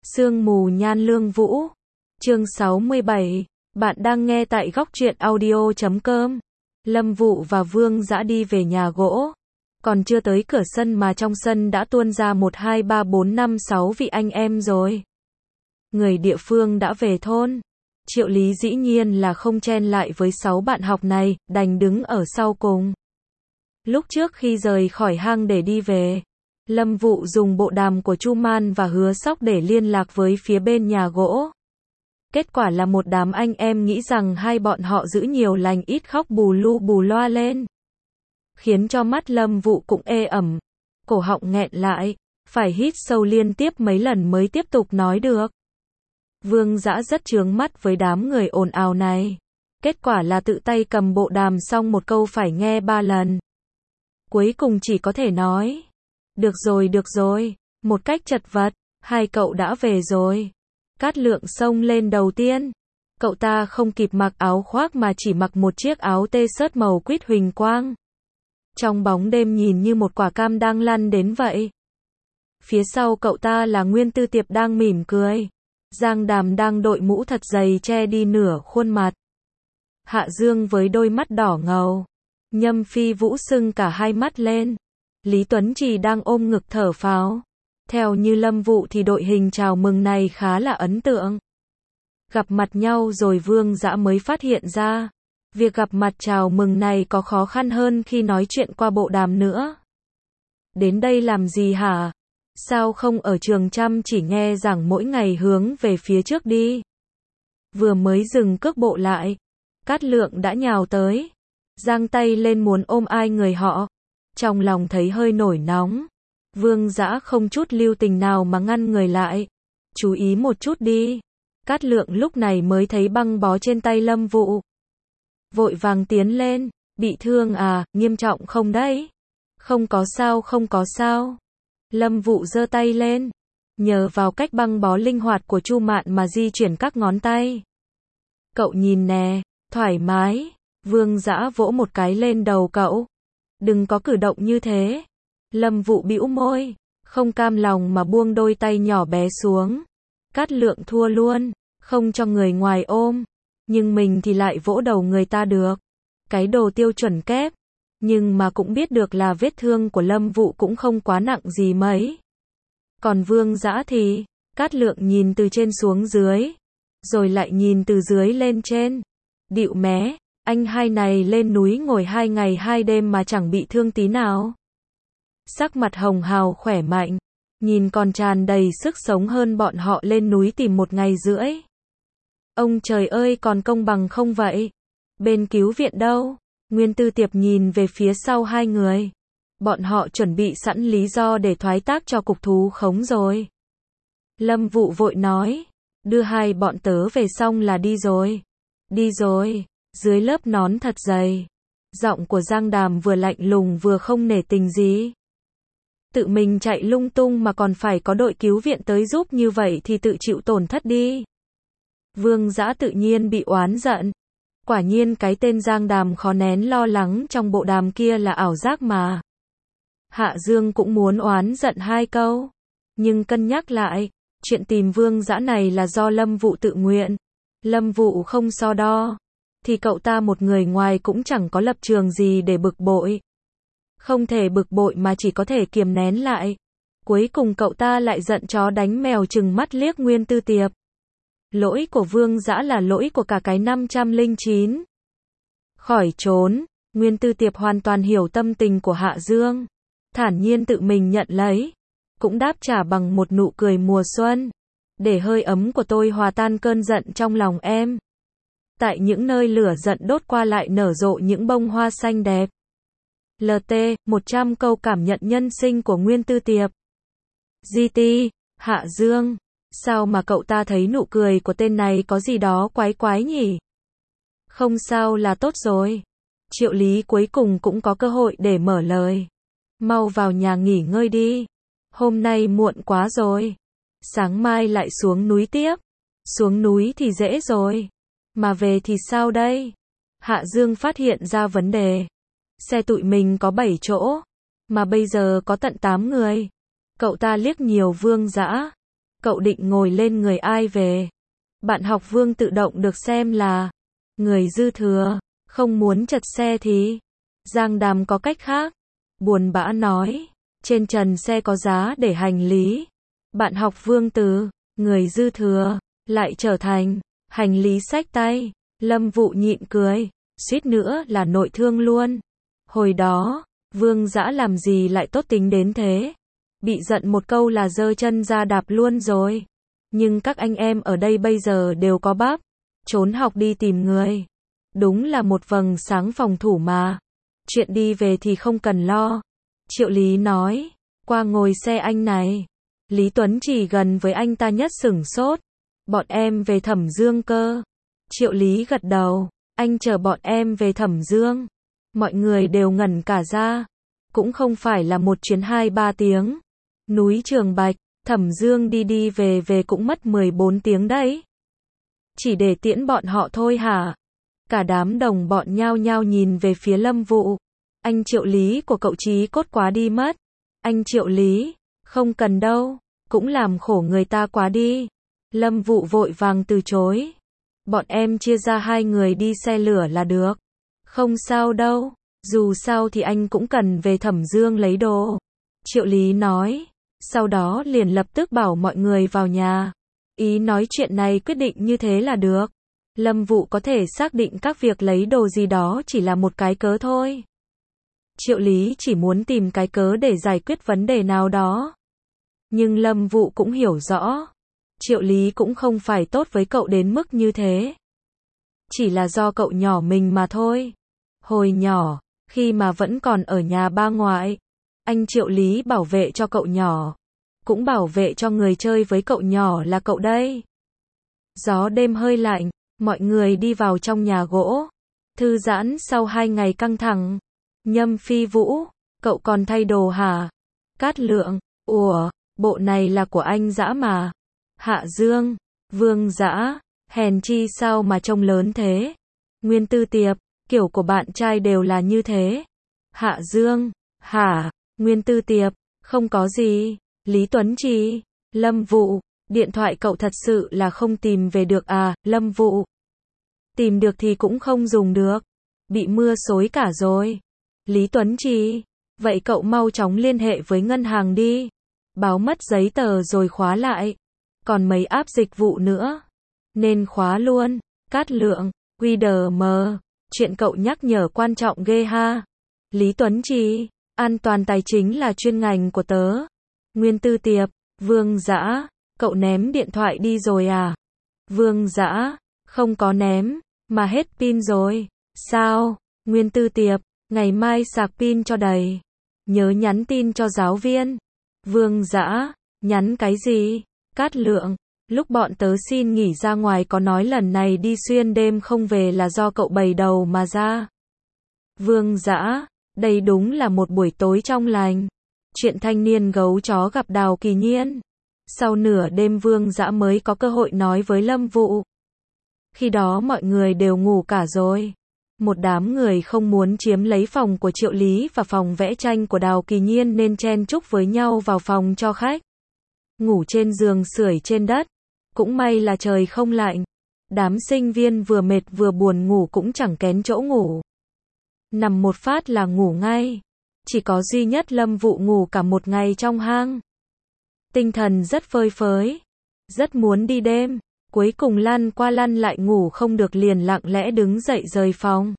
Sương mù nhan lương vũ. Chương 67. Bạn đang nghe tại góc truyện audio.com. Lâm Vụ và Vương Dã đi về nhà gỗ. Còn chưa tới cửa sân mà trong sân đã tuôn ra 1, 2, 3, 4, 5, 6 vị anh em rồi. Người địa phương đã về thôn. Triệu Lý dĩ nhiên là không chen lại với 6 bạn học này, đành đứng ở sau cùng. Lúc trước khi rời khỏi hang để đi về, Lâm Vụ dùng bộ đàm của Chu Man và Hứa Sóc để liên lạc với phía bên nhà gỗ. Kết quả là một đám anh em nghĩ rằng hai bọn họ giữ nhiều lành ít khóc bù lu bù loa lên, khiến cho mắt Lâm Vụ cũng ê ẩm, cổ họng nghẹn lại, phải hít sâu liên tiếp mấy lần mới tiếp tục nói được. Vương Dã rất chướng mắt với đám người ồn ào này. Kết quả là tự tay cầm bộ đàm xong một câu phải nghe 3 lần. Cuối cùng chỉ có thể nói, được rồi, một cách chật vật, hai cậu đã về rồi. Cát Lượng xông lên đầu tiên. Cậu ta không kịp mặc áo khoác mà chỉ mặc một chiếc áo t-shirt màu quýt huỳnh quang. Trong bóng đêm nhìn như một quả cam đang lăn đến vậy. Phía sau cậu ta là Nguyên Tư Tiệp đang mỉm cười. Giang Đàm đang đội mũ thật dày che đi nửa khuôn mặt. Hạ Dương với đôi mắt đỏ ngầu. Nhâm Phi Vũ sưng cả hai mắt lên. Lý Tuấn Trì đang ôm ngực thở phào. Theo như Lâm Vụ thì đội hình chào mừng này khá là ấn tượng. Gặp mặt nhau rồi Vương Dã mới phát hiện ra, việc gặp mặt chào mừng này có khó khăn hơn khi nói chuyện qua bộ đàm nữa. Đến đây làm gì hả? Sao không ở trường chăm chỉ nghe giảng mỗi ngày hướng về phía trước đi? Vừa mới dừng cước bộ lại, Cát Lượng đã nhào tới, giang tay lên muốn ôm ai người họ. Trong lòng thấy hơi nổi nóng. Vương Dã không chút lưu tình nào mà ngăn người lại. Chú ý một chút đi. Cát Lượng lúc này mới thấy băng bó trên tay Lâm Vụ. Vội vàng tiến lên. Bị thương à, nghiêm trọng không đấy? Không có sao. Lâm Vụ giơ tay lên. Nhờ vào cách băng bó linh hoạt của Chu Mạn mà di chuyển các ngón tay. Cậu nhìn nè, thoải mái. Vương Dã vỗ một cái lên đầu cậu. Đừng có cử động như thế. Lâm Vụ bĩu môi, không cam lòng mà buông đôi tay nhỏ bé xuống. Cát Lượng thua luôn, không cho người ngoài ôm, nhưng mình thì lại vỗ đầu người ta được. Cái đồ tiêu chuẩn kép, nhưng mà cũng biết được là vết thương của Lâm Vụ cũng không quá nặng gì mấy. Còn Vương Dã thì, Cát Lượng nhìn từ trên xuống dưới, rồi lại nhìn từ dưới lên trên. Điệu mé, anh hai này lên núi ngồi 2 ngày 2 đêm mà chẳng bị thương tí nào. Sắc mặt hồng hào khỏe mạnh, nhìn còn tràn đầy sức sống hơn bọn họ lên núi tìm 1 ngày rưỡi. Ông trời ơi, còn công bằng không vậy? Bên cứu viện đâu? Nguyên Tư Tiệp nhìn về phía sau hai người. Bọn họ chuẩn bị sẵn lý do để thoái tác cho cục thú khống rồi. Lâm Vụ vội nói, đưa hai bọn tớ về xong là đi rồi. Đi rồi. Dưới lớp nón thật dày, giọng của Giang Đàm vừa lạnh lùng vừa không nể tình gì. Tự mình chạy lung tung mà còn phải có đội cứu viện tới giúp như vậy thì tự chịu tổn thất đi. Vương Dã tự nhiên bị oán giận. Quả nhiên cái tên Giang Đàm khó nén lo lắng trong bộ đàm kia là ảo giác mà. Hạ Dương cũng muốn oán giận 2 câu. Nhưng cân nhắc lại, chuyện tìm Vương Dã này là do Lâm Vụ tự nguyện. Lâm Vụ không so đo, thì cậu ta một người ngoài cũng chẳng có lập trường gì để bực bội. Không thể bực bội mà chỉ có thể kiềm nén lại. Cuối cùng cậu ta lại giận chó đánh mèo trừng mắt liếc Nguyên Tư Tiệp. Lỗi của Vương Dã là lỗi của cả cái 509. Khỏi trốn, Nguyên Tư Tiệp hoàn toàn hiểu tâm tình của Hạ Dương. Thản nhiên tự mình nhận lấy. Cũng đáp trả bằng một nụ cười mùa xuân. Để hơi ấm của tôi hòa tan cơn giận trong lòng em. Tại những nơi lửa giận đốt qua lại nở rộ những bông hoa xanh đẹp. LT, 100 câu cảm nhận nhân sinh của Nguyên Tư Tiệp. GT, Hạ Dương, sao mà cậu ta thấy nụ cười của tên này có gì đó quái quái nhỉ? Không sao là tốt rồi. Triệu Lý cuối cùng cũng có cơ hội để mở lời. Mau vào nhà nghỉ ngơi đi. Hôm nay muộn quá rồi. Sáng mai lại xuống núi tiếp. Xuống núi thì dễ rồi. Mà về thì sao đây? Hạ Dương phát hiện ra vấn đề. Xe tụi mình có 7 chỗ, mà bây giờ có tận 8 người. Cậu ta liếc nhiều Vương Dã. cậu định ngồi lên người ai về? Bạn học Vương tự động được xem là người dư thừa, không muốn chật xe thì Giang Đàm có cách khác. Buồn bã nói, trên trần xe có giá để hành lý. Bạn học Vương từ người dư thừa lại trở thành hành lý xách tay. Lâm Vụ nhịn cười, suýt nữa là nội thương luôn. Hồi đó, Vương Dã làm gì lại tốt tính đến thế? Bị giận một câu là giơ chân ra đạp luôn rồi. Nhưng các anh em ở đây bây giờ đều có bắp, trốn học đi tìm người. Đúng là một vầng sáng phòng thủ mà. Chuyện đi về thì không cần lo. Triệu Lý nói, qua ngồi xe anh này. Lý Tuấn chỉ gần với anh ta nhất sửng sốt. Bọn em về Thẩm Dương cơ. Triệu Lý gật đầu, anh chở bọn em về Thẩm Dương. Mọi người đều ngẩn cả ra. Cũng không phải là một chuyến 2-3 tiếng. Núi Trường Bạch, Thẩm Dương đi đi về về cũng mất 14 tiếng đấy. Chỉ để tiễn bọn họ thôi hả? Cả đám đồng bọn nhao nhao nhìn về phía Lâm Vụ. Anh Triệu Lý của cậu chí cốt quá đi mất. Anh Triệu Lý, không cần đâu, cũng làm khổ người ta quá đi. Lâm Vụ vội vàng từ chối. Bọn em chia ra 2 người đi xe lửa là được. Không sao đâu, dù sao thì anh cũng cần về Thẩm Dương lấy đồ. Triệu Lý nói, sau đó liền lập tức bảo mọi người vào nhà. Ý nói chuyện này quyết định như thế là được. Lâm Vụ có thể xác định các việc lấy đồ gì đó chỉ là một cái cớ thôi. Triệu Lý chỉ muốn tìm cái cớ để giải quyết vấn đề nào đó. Nhưng Lâm Vụ cũng hiểu rõ. Triệu Lý cũng không phải tốt với cậu đến mức như thế. Chỉ là do cậu nhỏ mình mà thôi. Hồi nhỏ, khi mà vẫn còn ở nhà ba ngoại, anh Triệu Lý bảo vệ cho cậu nhỏ. Cũng bảo vệ cho người chơi với cậu nhỏ là cậu đây. Gió đêm hơi lạnh, mọi người đi vào trong nhà gỗ. Thư giãn sau 2 ngày căng thẳng. Nhâm Phi Vũ, cậu còn thay đồ hả? Cát Lượng, ủa, bộ này là của anh Dã mà. Hạ Dương, Vương Dã, hèn chi sao mà trông lớn thế? Nguyên Tư Tiệp, kiểu của bạn trai đều là như thế. Hạ Dương, hả? Nguyên Tư Tiệp, không có gì. Lý Tuấn Trì, Lâm Vụ, điện thoại cậu thật sự là không tìm về được à? Lâm Vụ, tìm được thì cũng không dùng được. Bị mưa xối cả rồi. Lý Tuấn Trì, vậy cậu mau chóng liên hệ với ngân hàng đi. Báo mất giấy tờ rồi khóa lại. Còn mấy app dịch vụ nữa. Nên khóa luôn. Cát Lượng, QDM, chuyện cậu nhắc nhở quan trọng ghê ha. Lý Tuấn Trì, an toàn tài chính là chuyên ngành của tớ. Nguyên Tư Tiệp, Vương Dã, cậu ném điện thoại đi rồi à? Vương Dã, không có ném, mà hết pin rồi. Sao? Nguyên Tư Tiệp, ngày mai sạc pin cho đầy. Nhớ nhắn tin cho giáo viên. Vương Dã, nhắn cái gì? Cát Lượng, lúc bọn tớ xin nghỉ ra ngoài có nói lần này đi xuyên đêm không về là do cậu bày đầu mà ra. Vương Dã, đây đúng là một buổi tối trong lành. Chuyện thanh niên gấu chó gặp Đào Kỳ Nhiên. Sau nửa đêm Vương Dã mới có cơ hội nói với Lâm Vụ. Khi đó mọi người đều ngủ cả rồi. Một đám người không muốn chiếm lấy phòng của Triệu Lý và phòng vẽ tranh của Đào Kỳ Nhiên nên chen chúc với nhau vào phòng cho khách. Ngủ trên giường sưởi trên đất. Cũng may là trời không lạnh. Đám sinh viên vừa mệt vừa buồn ngủ cũng chẳng kén chỗ ngủ. Nằm một phát là ngủ ngay. Chỉ có duy nhất Lâm Vụ ngủ cả một ngày trong hang. Tinh thần rất phơi phới. Rất muốn đi đêm. Cuối cùng lăn qua lăn lại ngủ không được liền lặng lẽ đứng dậy rời phòng.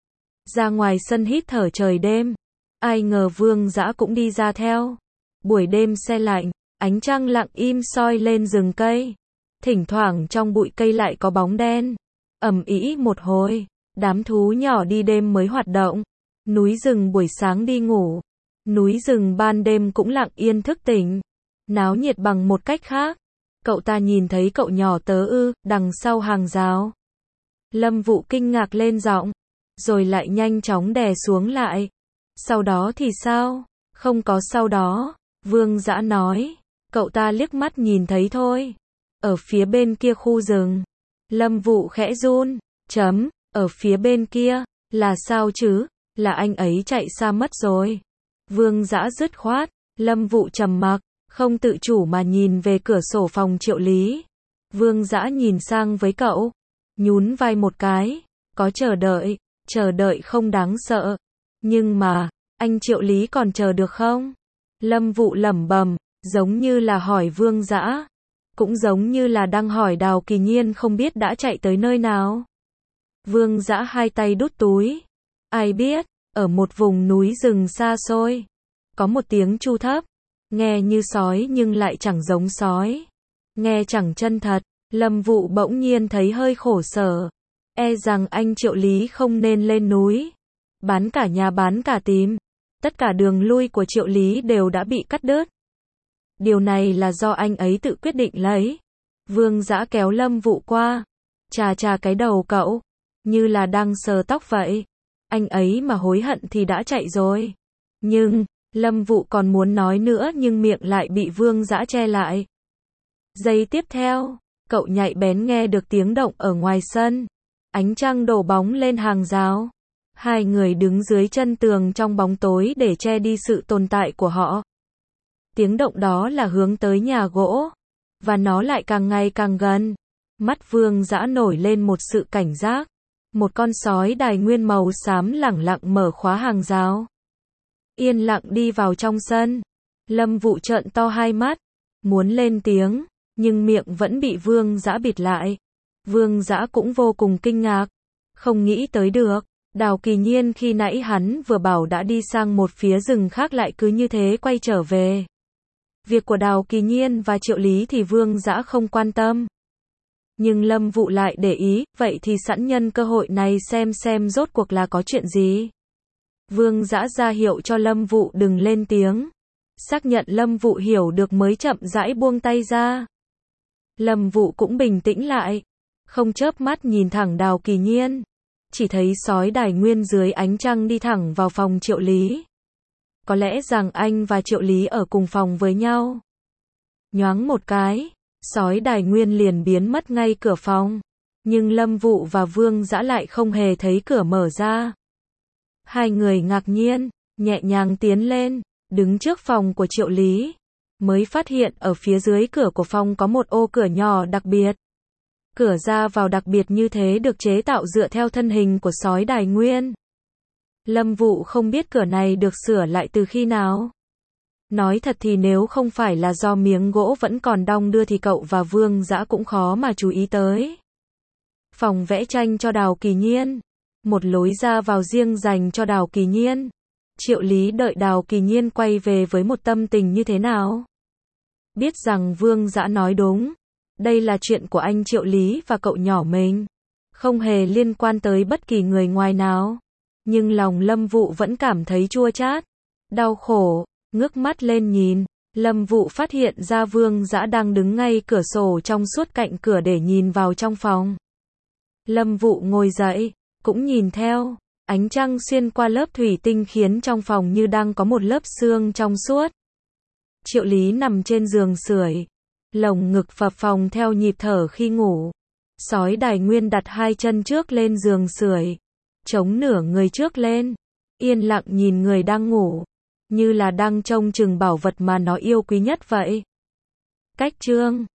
Ra ngoài sân hít thở trời đêm. Ai ngờ Vương Dã cũng đi ra theo. Buổi đêm se lạnh, ánh trăng lặng im soi lên rừng cây. Thỉnh thoảng trong bụi cây lại có bóng đen. Ầm ĩ một hồi, đám thú nhỏ đi đêm mới hoạt động. Núi rừng buổi sáng đi ngủ. Núi rừng ban đêm cũng lặng yên thức tỉnh. Náo nhiệt bằng một cách khác. Cậu ta nhìn thấy cậu nhỏ tớ ư, đằng sau hàng rào. Lâm Vụ kinh ngạc lên giọng, rồi lại nhanh chóng đè xuống lại. Sau đó thì sao? Không có sau đó, Vương Dã nói. Cậu ta liếc mắt nhìn thấy thôi. Ở phía bên kia khu rừng. Lâm Vụ khẽ run, ở phía bên kia, là sao chứ? Là anh ấy chạy xa mất rồi. Vương Dã dứt khoát, Lâm Vụ trầm mặc, không tự chủ mà nhìn về cửa sổ phòng Triệu Lý. Vương Dã nhìn sang với cậu, nhún vai một cái, có chờ đợi không đáng sợ. Nhưng mà, anh Triệu Lý còn chờ được không? Lâm Vụ lẩm bẩm, giống như là hỏi Vương Dã, cũng giống như là đang hỏi Đào Kỳ Nhiên không biết đã chạy tới nơi nào. Vương Dã hai tay đút túi. Ai biết, ở một vùng núi rừng xa xôi, có một tiếng tru thấp, nghe như sói nhưng lại chẳng giống sói. Nghe chẳng chân thật, Lâm Vụ bỗng nhiên thấy hơi khổ sở. E rằng anh Triệu Lý không nên lên núi. Bán cả nhà bán cả tím. Tất cả đường lui của Triệu Lý đều đã bị cắt đứt. Điều này là do anh ấy tự quyết định lấy. Vương Dã kéo Lâm Vụ qua, chà cái đầu cậu, như là đang sờ tóc vậy. Anh ấy mà hối hận thì đã chạy rồi. Nhưng, Lâm Vụ còn muốn nói nữa nhưng miệng lại bị Vương Dã che lại. Giây tiếp theo, cậu nhạy bén nghe được tiếng động ở ngoài sân. Ánh trăng đổ bóng lên hàng rào. Hai người đứng dưới chân tường trong bóng tối để che đi sự tồn tại của họ. Tiếng động đó là hướng tới nhà gỗ. Và nó lại càng ngày càng gần. Mắt Vương Dã nổi lên một sự cảnh giác. Một con sói đài nguyên màu xám lẳng lặng mở khóa hàng rào. Yên lặng đi vào trong sân. Lâm Vụ trợn to hai mắt, muốn lên tiếng, nhưng miệng vẫn bị Vương Dã bịt lại. Vương Dã cũng vô cùng kinh ngạc. Không nghĩ tới được, Đào Kỳ Nhiên khi nãy hắn vừa bảo đã đi sang một phía rừng khác lại cứ như thế quay trở về. Việc của Đào Kỳ Nhiên và Triệu Lý thì Vương Dã không quan tâm. Nhưng Lâm Vụ lại để ý, vậy thì sẵn nhân cơ hội này xem rốt cuộc là có chuyện gì. Vương Dã ra hiệu cho Lâm Vụ đừng lên tiếng. Xác nhận Lâm Vụ hiểu được mới chậm rãi buông tay ra. Lâm Vụ cũng bình tĩnh lại, không chớp mắt nhìn thẳng Đào Kỳ Nhiên. Chỉ thấy sói đài nguyên dưới ánh trăng đi thẳng vào phòng Triệu Lý. Có lẽ rằng anh và Triệu Lý ở cùng phòng với nhau. Nhoáng một cái, sói đài nguyên liền biến mất ngay cửa phòng. Nhưng Lâm Vụ và Vương Dã lại không hề thấy cửa mở ra. Hai người ngạc nhiên, nhẹ nhàng tiến lên, đứng trước phòng của Triệu Lý. Mới phát hiện ở phía dưới cửa của phòng có một ô cửa nhỏ đặc biệt. Cửa ra vào đặc biệt như thế được chế tạo dựa theo thân hình của sói đài nguyên. Lâm Vụ không biết cửa này được sửa lại từ khi nào. Nói thật thì nếu không phải là do miếng gỗ vẫn còn đong đưa thì cậu và Vương Dã cũng khó mà chú ý tới. Phòng vẽ tranh cho Đào Kỳ Nhiên. Một lối ra vào riêng dành cho Đào Kỳ Nhiên. Triệu Lý đợi Đào Kỳ Nhiên quay về với một tâm tình như thế nào. Biết rằng Vương Dã nói đúng. Đây là chuyện của anh Triệu Lý và cậu nhỏ mình. Không hề liên quan tới bất kỳ người ngoài nào. Nhưng lòng Lâm Vụ vẫn cảm thấy chua chát, đau khổ. Ngước mắt lên nhìn, Lâm Vụ phát hiện ra Vương Dã đang đứng ngay cửa sổ trong suốt cạnh cửa để nhìn vào trong phòng. Lâm Vụ ngồi dậy, cũng nhìn theo. Ánh trăng xuyên qua lớp thủy tinh khiến trong phòng như đang có một lớp sương trong suốt. Triệu Lý nằm trên giường sưởi, lồng ngực phập phồng theo nhịp thở khi ngủ. Sói đài nguyên đặt hai chân trước lên giường sưởi, chống nửa người trước lên, yên lặng nhìn người đang ngủ, như là đang trông chừng bảo vật mà nó yêu quý nhất vậy. Cách chương